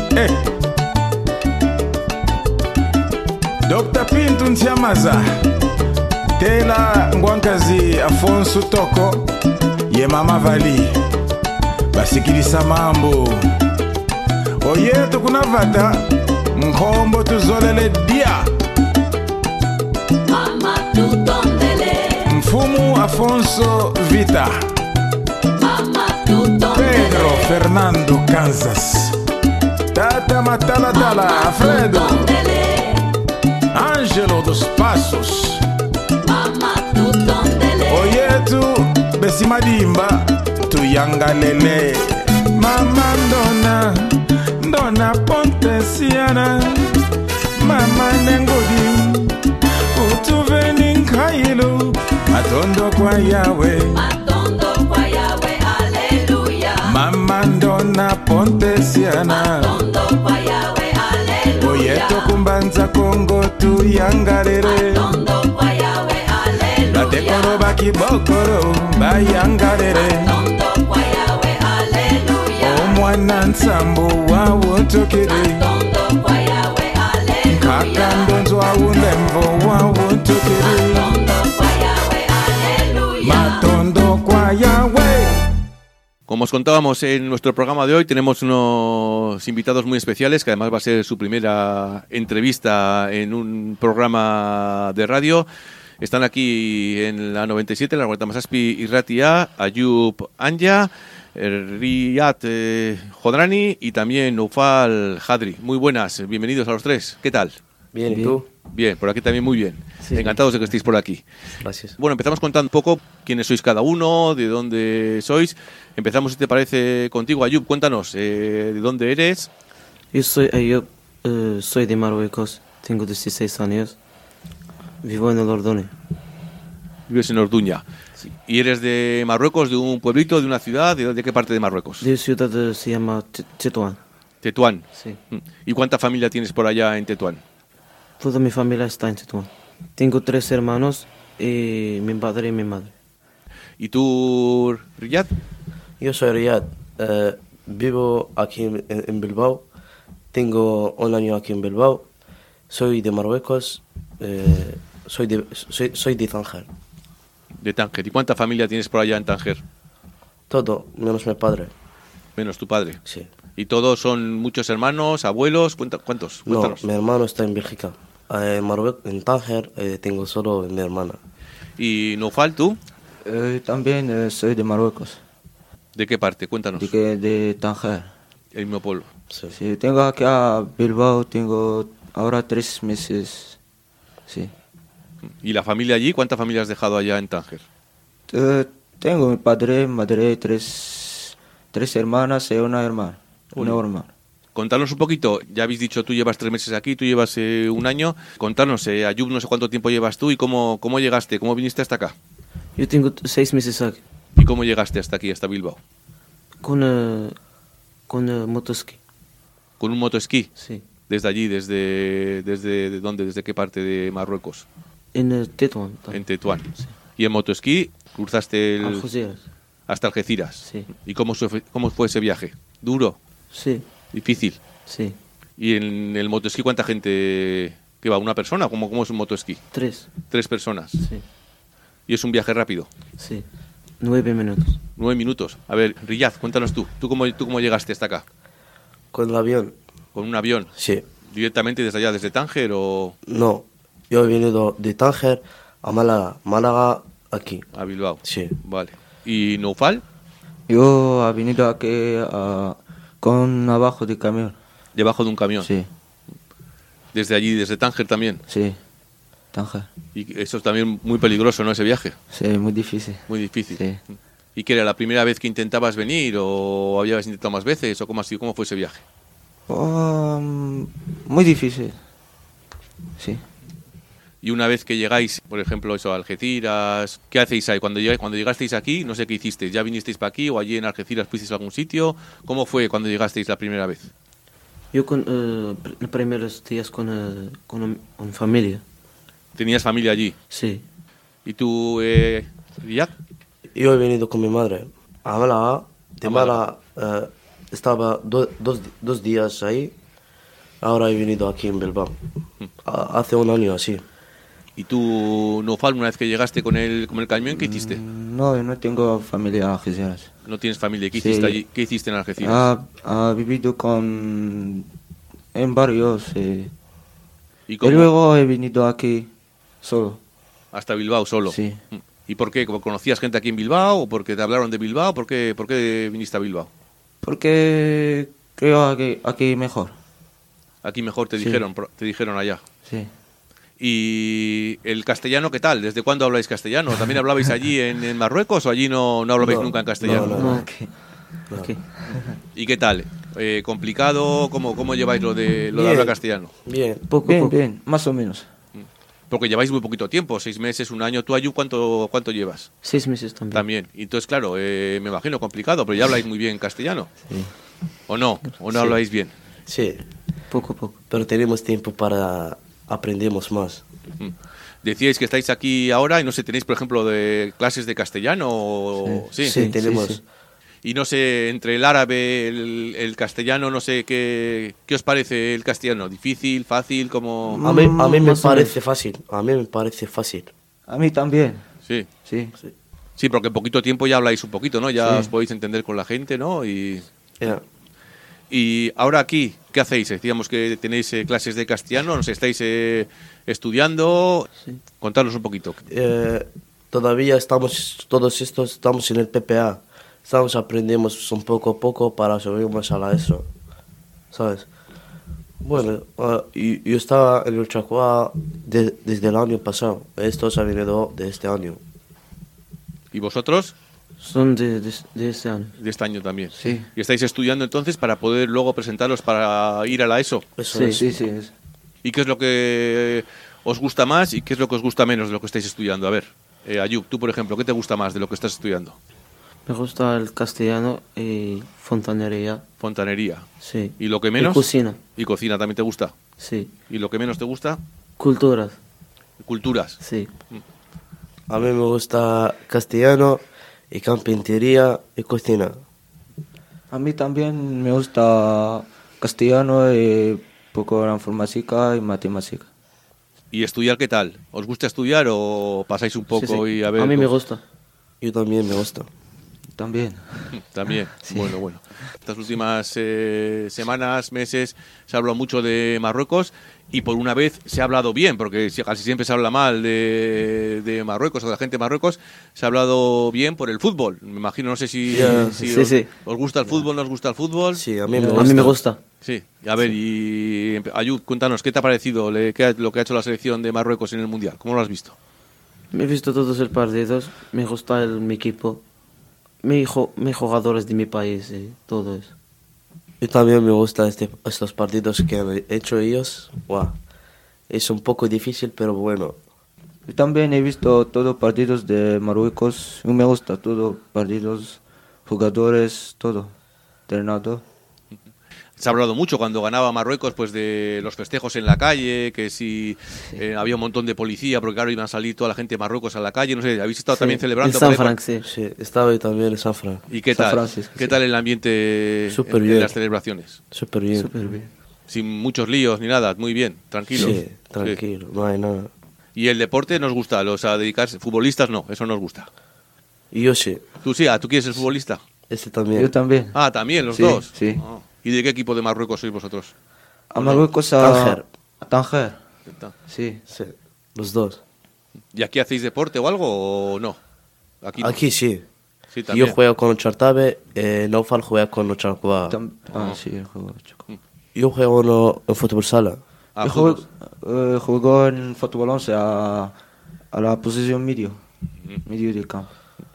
Dr. Pintu Nsiamaza, Tela Ngwankazi Afonso Toko, Ye Mama Vali, basikilisa mambo. Oyetu kuna vata, Nkombo tuzolele dia, mama tutondele, Mfumu Afonso Vita, mama tutondele, Pedro Fernando Kansas, Tata Matalatala Alfredo, Angelo dos Passos, mama tutondele, Oyetu Besimadimba tuyangalele, mama ndona ponte siana, mama nengudi utuveni nkailu, matondo kwa Yawe, haleluya, mama ndona ponte siana, matondo kwa Yawe, haleluya, oyeto kumbanza Kongo tuyangarere, matondo kwa Yawe, haleluya, batekoro bakibokoro bayangarere, matondo kwa Yawe, haleluya, o mwana nsambu wa wotukiri, matondo kwa Yawe, haleluya, Makandonzwa unembo wa utukiri Matondo kwa Yahweh. Como os contábamos en nuestro programa de hoy, tenemos unos invitados muy especiales, que además va a ser su primera entrevista en un programa de radio. Están aquí en la 97, la Huerta Masaspi Irratia, Ayub Anja, Riyad Jodrani y también Noufal Hadri. Muy buenas, bienvenidos a los tres. ¿Qué tal? Bien, ¿y tú? Bien, por aquí también muy bien. Sí. Encantados de que estéis por aquí. Gracias. Bueno, empezamos contando un poco quiénes sois cada uno, de dónde sois. Empezamos, si te parece, contigo, Ayub. Cuéntanos, ¿de dónde eres? Yo soy Ayub, soy de Marruecos, tengo 16 años, vivo en el Ordone. Vives en Orduña. Sí. ¿Y eres de Marruecos, de un pueblito, de una ciudad? ¿De qué parte de Marruecos? De ciudad se llama Tetuán. Tetuán. Sí. ¿Y cuánta familia tienes por allá en Tetuán? Toda mi familia está en Tetuán. Tengo 3 hermanos, mi padre y mi madre. ¿Y tú, Riyad? Yo soy Riyad, vivo aquí en Bilbao, tengo un año aquí en Bilbao, soy de Marruecos, soy de Tánger. De Tánger. ¿Y cuánta familia tienes por allá en Tánger? Todo, menos mi padre. ¿Menos tu padre? Sí. ¿Y todos son muchos hermanos, abuelos? ¿Cuántos? Cuéntanos. No, mi hermano está en Bélgica. En Marruecos, en Tánger, tengo solo mi hermana. ¿Y Noufal, tú? También soy de Marruecos. ¿De qué parte? Cuéntanos. De Tánger. El mismo pueblo. Sí. Sí, tengo aquí a Bilbao, tengo ahora 3 meses. Sí. ¿Y la familia allí? ¿Cuánta familia has dejado allá en Tánger? Tengo mi padre, madre, 3 hermanas y una hermana. Contanos un poquito, ya habéis dicho, tú llevas 3 meses aquí, tú llevas 1 año. Contanos, Ayub, no sé cuánto tiempo llevas tú y cómo llegaste, cómo viniste hasta acá. Yo tengo 6 meses aquí. ¿Y cómo llegaste hasta aquí, hasta Bilbao? Con motoesquí. ¿Con un motoesquí? Sí. ¿Desde allí, desde dónde, desde qué parte de Marruecos? En Tetuán. En Tetuán. Sí. ¿Y en motoesquí cruzaste Algeciras. Hasta Algeciras? Sí. ¿Y cómo fue ese viaje? ¿Duro? Sí. ¿Difícil? Sí. ¿Y en el motoesquí cuánta gente que va? ¿Una persona? ¿Cómo es un motoesquí? 3. 3 personas. Sí. ¿Y es un viaje rápido? Sí. 9 minutos. 9 minutos. A ver, Riyad, cuéntanos tú. ¿Tú cómo llegaste hasta acá? Con el avión. ¿Con un avión? Sí. ¿Directamente desde allá, desde Tánger o...? No, yo he venido de Tánger a Málaga aquí. A Bilbao. Sí. Vale. ¿Y Noufal? Yo he venido aquí con abajo de camión. ¿Debajo de un camión? Sí. ¿Desde allí, desde Tánger también? Sí, Tánger. Y eso es también muy peligroso, ¿no, ese viaje? Sí, muy difícil. Muy difícil. Sí. ¿Y qué era, la primera vez que intentabas venir o habías intentado más veces o cómo fue ese viaje? Muy difícil. Sí. Y una vez que llegáis, por ejemplo, a Algeciras, ¿qué hacéis ahí? Cuando llegasteis aquí, no sé qué hicisteis. ¿Ya vinisteis para aquí o allí en Algeciras fuisteis a algún sitio? ¿Cómo fue cuando llegasteis la primera vez? Yo los primeros días con familia. ¿Tenías familia allí? Sí. ¿Y tú, Riyad? Yo he venido con mi madre a Málaga. De Málaga estaba 2 días ahí. Ahora he venido aquí en Bilbao. Hace 1 año así. ¿Y tú, Noufal, una vez que llegaste con el camión, qué hiciste? No, yo no tengo familia en Algeciras. ¿No tienes familia? ¿Qué hiciste allí? ¿Qué hiciste en Algeciras? He vivido en barrios. ¿Y luego he venido aquí solo. ¿Hasta Bilbao solo? Sí. ¿Y por qué? ¿Conocías gente aquí en Bilbao o porque te hablaron de Bilbao? ¿Por qué viniste a Bilbao? Porque creo aquí mejor. Aquí mejor te Sí. dijeron allá. Sí. ¿Y el castellano qué tal? ¿Desde cuándo habláis castellano? ¿También hablabais allí en Marruecos o allí no hablabais nunca en castellano? No. Aquí. ¿Y qué tal? ¿Complicado? ¿Cómo lleváis lo de hablar castellano? Bien. Bien, más o menos. Porque lleváis muy poquito tiempo, 6 meses, 1 año. ¿Tú, Ayub, cuánto llevas? 6 meses también. También. Y entonces, claro, me imagino complicado, pero ya habláis muy bien castellano. Sí. ¿O no? ¿O no Sí. habláis bien? Sí. Poco. Pero tenemos tiempo para aprendemos más. Decíais que estáis aquí ahora y no sé, tenéis, por ejemplo, de clases de castellano. ¿Sí? Sí, tenemos. Sí. Y no sé, entre el árabe, el castellano, no sé, ¿qué os parece el castellano? ¿Difícil, fácil, como...? A mí me parece fácil, a mí me parece fácil. A mí también. Sí. Sí. Sí, porque en poquito tiempo ya habláis un poquito, ¿no? Ya Sí. os podéis entender con la gente, ¿no? Y Yeah. y ahora aquí, ¿qué hacéis? Decíamos que tenéis clases de castellano, ¿nos estáis estudiando? Sí. Contadnos un poquito. Todavía todos estos estamos en el PPA. Estamos aprendiendo un poco a poco para subirnos a la ESO, ¿sabes? Bueno, yo estaba en el Chacua desde el año pasado. Esto se ha venido de este año. ¿Y vosotros? Son de este año. De este año también. Sí. ¿Y estáis estudiando entonces para poder luego presentaros para ir a la ESO? Eso Sí. es. Sí, sí. Es. ¿Y qué es lo que os gusta más y qué es lo que os gusta menos de lo que estáis estudiando? A ver, Ayub, tú por ejemplo, ¿qué te gusta más de lo que estás estudiando? Me gusta el castellano y fontanería. Fontanería. Sí. ¿Y lo que menos? Y cocina. ¿Y cocina también te gusta? Sí. ¿Y lo que menos te gusta? Culturas. Culturas. Sí. A mí me gusta castellano y carpintería y cocina. A mí también me gusta castellano y poco de informática y matemática. ¿Y estudiar qué tal? ¿Os gusta estudiar o pasáis un poco Sí, sí. y a ver? A mí me gusta. Yo también me gusta. También. También. Bueno. Estas últimas semanas, meses, se ha hablado mucho de Marruecos y por una vez se ha hablado bien, porque casi siempre se habla mal de Marruecos o de la gente de Marruecos. Se ha hablado bien por el fútbol. Me imagino, no sé si os gusta el fútbol, ¿no os gusta el fútbol? Sí, a mí me gusta. A mí me gusta. Sí. A ver, y Ayub, cuéntanos, ¿qué te ha parecido lo que ha hecho la selección de Marruecos en el Mundial? ¿Cómo lo has visto? Me he visto todos los partidos. Me gusta mi equipo. Mis jugadores de mi país y todo eso. Y también me gustan estos partidos que han hecho ellos. Wow. Es un poco difícil, pero bueno. Yo también he visto todos los partidos de Marruecos. Y me gusta todos partidos, jugadores, todo. Entrenador. Se ha hablado mucho cuando ganaba Marruecos pues de los festejos en la calle, que si había un montón de policía, porque claro, iban a salir toda la gente de Marruecos a la calle, no sé, ¿habéis estado también celebrando? En San Fran, sí. Sí, estaba yo también en San Fran. ¿Y qué San tal? Francisco, ¿Qué sí. tal el ambiente Súper en bien. las celebraciones? Súper bien. Súper bien. Sin muchos líos ni nada, muy bien, tranquilos. Sí, tranquilo, no hay nada. ¿Y el deporte nos gusta? ¿A dedicarse? ¿Futbolistas? No, eso nos gusta. Y yo sí. ¿Tú ¿tú quieres ser futbolista? Este también. Yo también. Ah, también, los Sí, dos. sí. Ah. ¿Y de qué equipo de Marruecos sois vosotros? A Marruecos Tánger. a Tánger. Sí. Sí, los dos. ¿Y aquí hacéis deporte o algo o no? Aquí sí. Sí, también. Yo juego con Chartabe, Naufal juega con Charcua. Sí, el juego. Yo juego en fútbol sala. Ah, Yo juego en fútbol 11 a la posición medio del campo.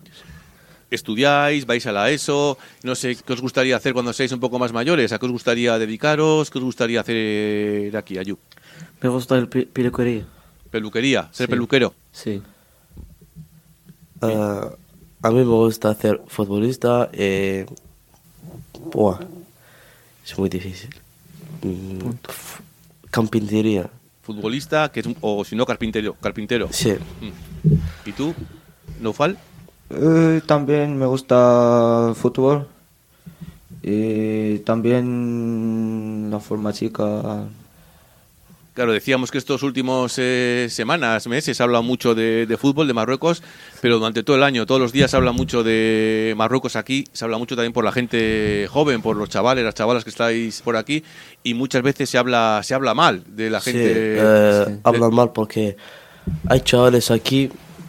¿Estudiáis? ¿Vais a la ESO? No sé, ¿qué os gustaría hacer cuando seáis un poco más mayores? ¿A qué os gustaría dedicaros? ¿Qué os gustaría hacer aquí, Ayub? Me gusta el peluquería. ¿Peluquería? ¿Ser Sí. peluquero? Sí. A mí me gusta hacer futbolista. Es muy difícil. Carpintería. ¿Futbolista? O si no, carpintero. Sí. ¿Y tú, Naufal? También me gusta fútbol y también la informática. Claro, decíamos que estos últimos semanas, meses, se habla mucho de fútbol, de Marruecos, pero durante todo el año, todos los días se habla mucho de Marruecos aquí, se habla mucho también por la gente joven, por los chavales, las chavalas que estáis por aquí, y muchas veces se habla mal de la gente. Hablan mal porque hay chavales aquí,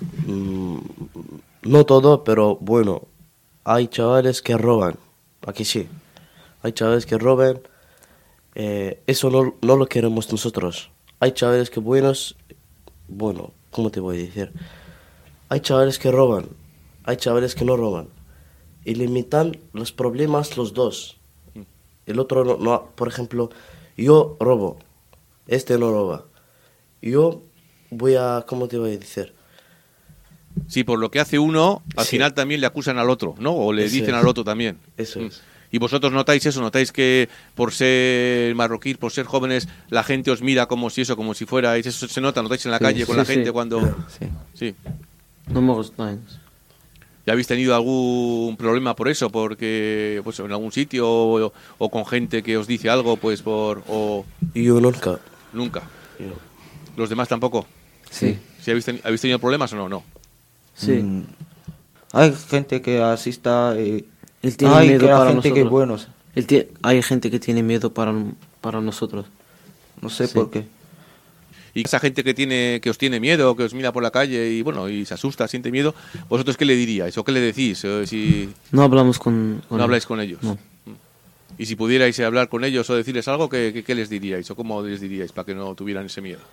no todo, pero bueno, hay chavales que roban, aquí sí, hay chavales que roban. Eso no lo queremos nosotros. Hay chavales que buenos, bueno, ¿cómo te voy a decir? Hay chavales que roban, hay chavales que no roban. Y limitan los problemas los dos. El otro no, por ejemplo, yo robo, este no roba. Yo voy a, ¿cómo te voy a decir? Sí, por lo que hace uno, al Sí. final también le acusan al otro, ¿no? O le Eso dicen es. al otro también. Eso es. ¿Y vosotros notáis eso? ¿Notáis que por ser marroquí, por ser jóvenes, la gente os mira como si fuerais? ¿Eso se nota? ¿Notáis en la calle con la gente cuando...? Sí. Sí. No me gusta eso. ¿Ya habéis tenido algún problema por eso? Porque pues en algún sitio o con gente que os dice algo, pues Yo nunca. Nunca. ¿Los demás tampoco? Sí. ¿Sí habéis tenido problemas o no? No. Sí. Hay gente que asista y Él tiene miedo para gente nosotros. que es buenos. Hay gente que tiene miedo para nosotros. No sé por qué. Y esa gente que os tiene miedo, que os mira por la calle y bueno, y se asusta, siente miedo, ¿vosotros qué le diríais o qué le decís? No hablamos con no habláis con ellos. No. Y si pudierais hablar con ellos o decirles algo, ¿qué les diríais o cómo les diríais para que no tuvieran ese miedo?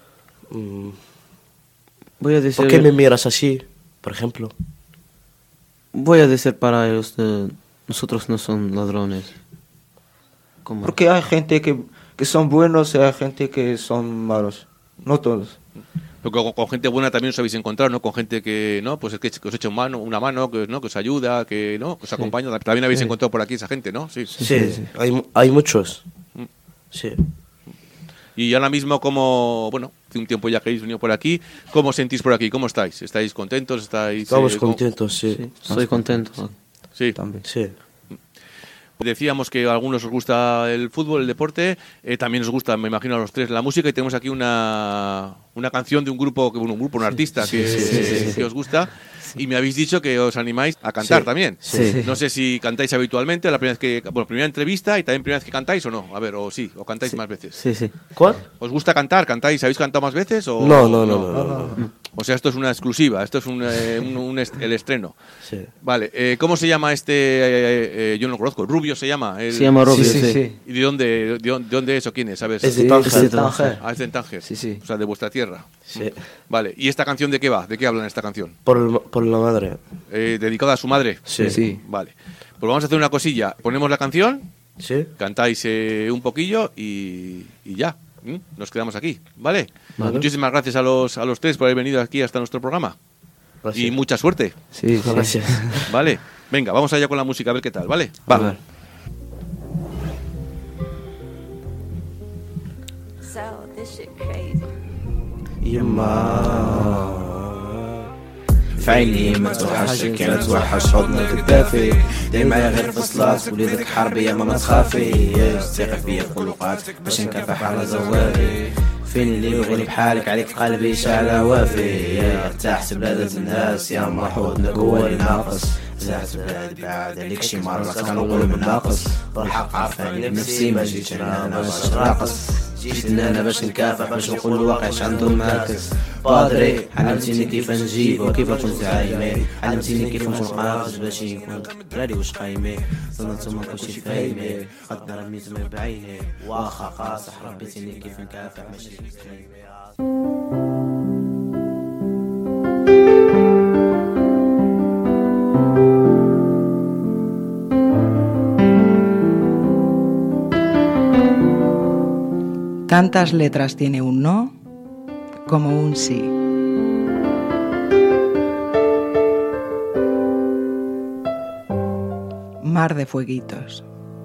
Voy a decir. ¿Por qué me miras así, por ejemplo? Voy a decir para ellos, nosotros no somos ladrones. ¿Cómo? Porque hay gente que son buenos y hay gente que son malos. No todos. Porque con gente buena también os habéis encontrado, ¿no? Con gente que, ¿no? Pues es que os echa una mano, que os ayuda, que os acompaña. También habéis encontrado por aquí esa gente, ¿no? Sí. Hay muchos. Sí. Y ahora mismo, bueno, hace un tiempo ya que habéis venido por aquí, ¿cómo os sentís por aquí? ¿Cómo estáis? ¿Estáis contentos? Estamos contentos, sí. Estoy contento. Sí. También. Sí. Decíamos que a algunos os gusta el fútbol, el deporte, también os gusta, me imagino a los tres, la música, y tenemos aquí una canción de un grupo, un artista que os gusta, y me habéis dicho que os animáis a cantar también. Sí. No sé si cantáis habitualmente, primera entrevista y también primera vez que cantáis o no, a ver, o cantáis más veces. Sí. ¿Cuál? ¿Os gusta cantar? ¿Cantáis? ¿Habéis cantado más veces? O No. O sea, esto es una exclusiva, esto es el estreno. Sí. Vale, ¿cómo se llama este? Yo no lo conozco, Rubio se llama. Se llama Rubio, sí. ¿Y de dónde es o quién es? ¿Sabes? Es de Tánger. Ah, es de Tánger. Sí. O sea, de vuestra tierra. Sí. Vale, ¿y esta canción de qué va? ¿De qué hablan esta canción? Por la madre. ¿Dedicada a su madre? Sí. Vale. Pues vamos a hacer una cosilla. Ponemos la canción, Sí. cantáis un poquillo y ya. Nos quedamos aquí, ¿vale? Muchísimas gracias a los tres por haber venido aquí hasta nuestro programa. Gracias. Y mucha suerte. Sí. Gracias. Vale, venga, vamos allá con la música a ver qué tal, ¿vale? Va. في عيني ما توحشك كانت توحش حضنك الدافي دايما غير في الصلاة وليدك حربي يا ما تخافي ثقي فيا في خلقات باش نكافح على زواري فين اللي يغلب بحالك عليك في قلبي شعلة وافي ارتاح بلادة الناس يا مرحوض لك هو اللي ناقص زعت بلاد بعد عليك شي مرة كنقول من ناقص بالحق عرفاني بنفسي ما جيتش انا باش نراقص جيت انا باش نكافح باش نقول الواقع عندهم معاكس بادري علمتيني كيف نجيب وكيف نكون زعيمي علمتيني كيف نكون قاصد باش يكون دراري واش قايمي ظننت ما كنتش فايمي قد رميت من بعيني واخا قاصح ربيتيني كيف نكافح ماشي Tantas letras tiene un no como un sí. Mar de fueguitos.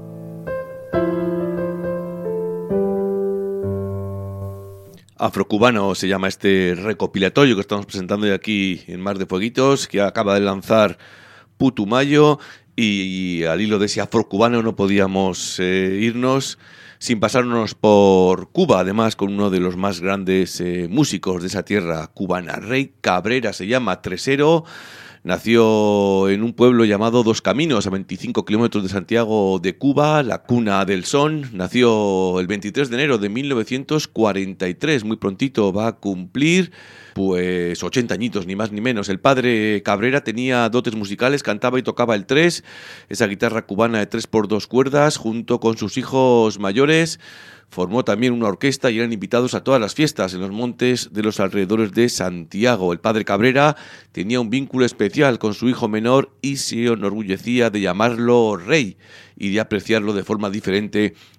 Afrocubano se llama este recopilatorio que estamos presentando hoy aquí en Mar de Fueguitos, que acaba de lanzar Putumayo, y al hilo de ese afrocubano no podíamos irnos sin pasarnos por Cuba, además con uno de los más grandes músicos de esa tierra cubana. Rey Cabrera se llama, tresero, nació en un pueblo llamado Dos Caminos, a 25 kilómetros de Santiago de Cuba, la cuna del son. Nació el 23 de enero de 1943, muy prontito va a cumplir pues 80 añitos, ni más ni menos. El padre Cabrera tenía dotes musicales, cantaba y tocaba el tres, esa guitarra cubana de 3x2 cuerdas, junto con sus hijos mayores. Formó también una orquesta y eran invitados a todas las fiestas en los montes de los alrededores de Santiago. El padre Cabrera tenía un vínculo especial con su hijo menor y se enorgullecía de llamarlo rey y de apreciarlo de forma diferente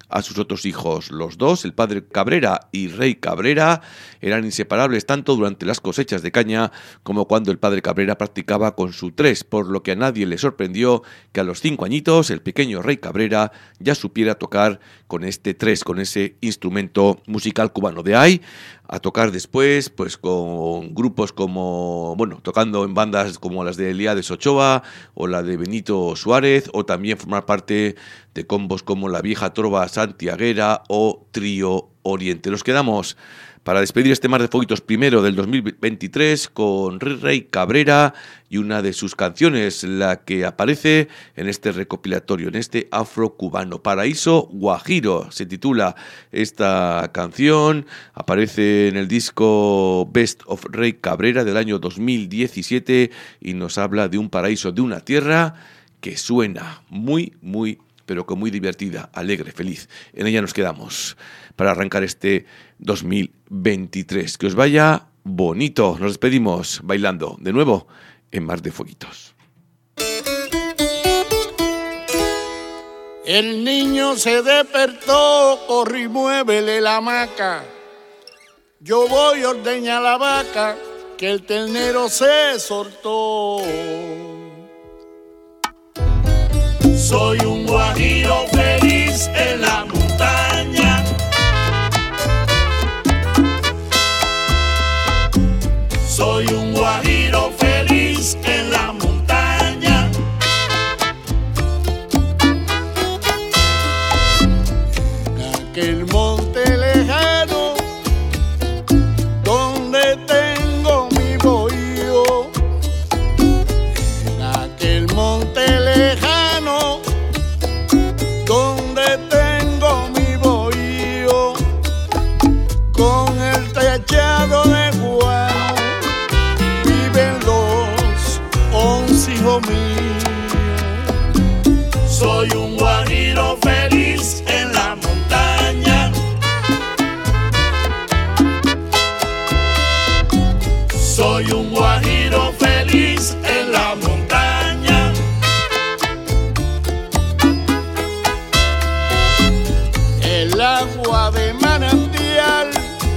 a sus otros hijos. Los dos, el padre Cabrera y Rey Cabrera, eran inseparables tanto durante las cosechas de caña como cuando el padre Cabrera practicaba con su tres, por lo que a nadie le sorprendió que a los 5 añitos el pequeño Rey Cabrera ya supiera tocar con este tres, con ese instrumento musical cubano. De ahí a tocar después pues con grupos como, bueno, tocando en bandas como las de Elías Ochoa o la de Benito Suárez, o también formar parte de combos como La Vieja Trova Santiaguera o Trío Oriente. Nos quedamos para despedir este Mar de Fueguitos primero del 2023 con Rey Cabrera y una de sus canciones, la que aparece en este recopilatorio, en este afro-cubano. Paraíso Guajiro se titula esta canción, aparece en el disco Best of Rey Cabrera del año 2017 y nos habla de un paraíso, de una tierra que suena muy, muy, pero que muy divertida, alegre, feliz. En ella nos quedamos para arrancar este 2023. Que os vaya bonito. Nos despedimos bailando de nuevo en Mar de Fueguitos. El niño se despertó, corre y muévele la hamaca. Yo voy a ordeñar la vaca, que el ternero se soltó. Soy un guajiro feliz en la montaña. Soy un guajiro feliz en la montaña. En aquel monte lejano donde tengo mi bohío. En aquel monte lejano donde tengo mi bohío, con el techado de guano viven los 11 hijos míos. Soy un guajiro feliz en la montaña. Soy un guajiro feliz en la montaña. El agua de manantial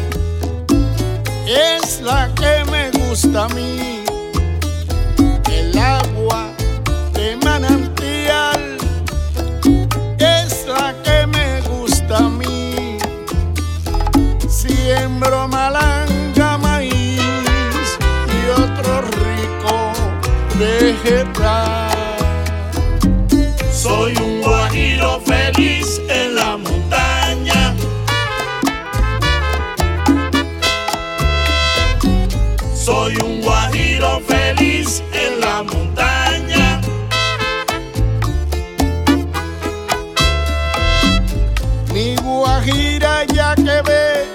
es la que me gusta a mí. El agua de manantial es la que me gusta a mí. Siembro malanga, maíz y otro rico vegetal. Soy un guajiro feliz en la montaña. Soy un guajiro feliz en la montaña. Mi guajira, ya que ves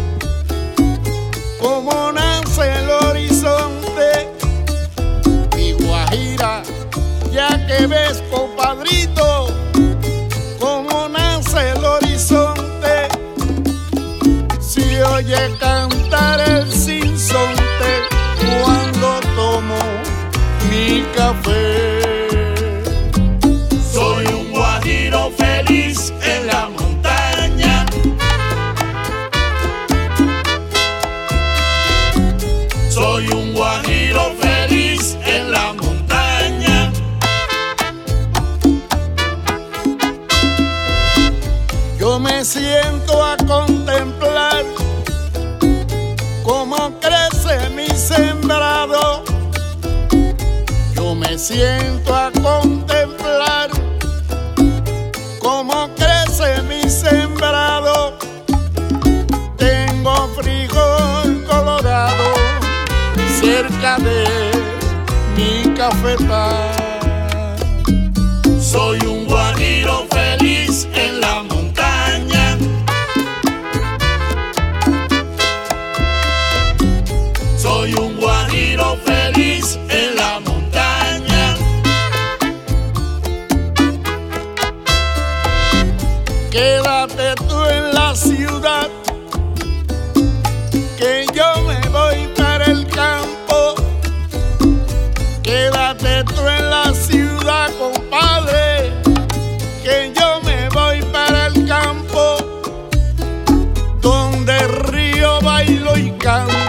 cómo nace el horizonte. Mi guajira, ya que ves, compadrito, cómo nace el horizonte. Si oye cantar el sinsonte cuando tomo mi café. Soy un guajiro feliz en la montaña. Soy un guajiro feliz en la montaña. Yo me siento a contemplar cómo crece mi sembrado. Yo me siento a contemplar cómo crece mi sembrado. Tengo frijol colorado cerca de mi cafetal. Soy un guajiro feliz en la montaña. Soy un guajiro feliz en la montaña. Quédate tú en la ciudad, que yo me voy para el campo. Quédate tú en la ciudad, compadre, que yo me voy para el campo. africano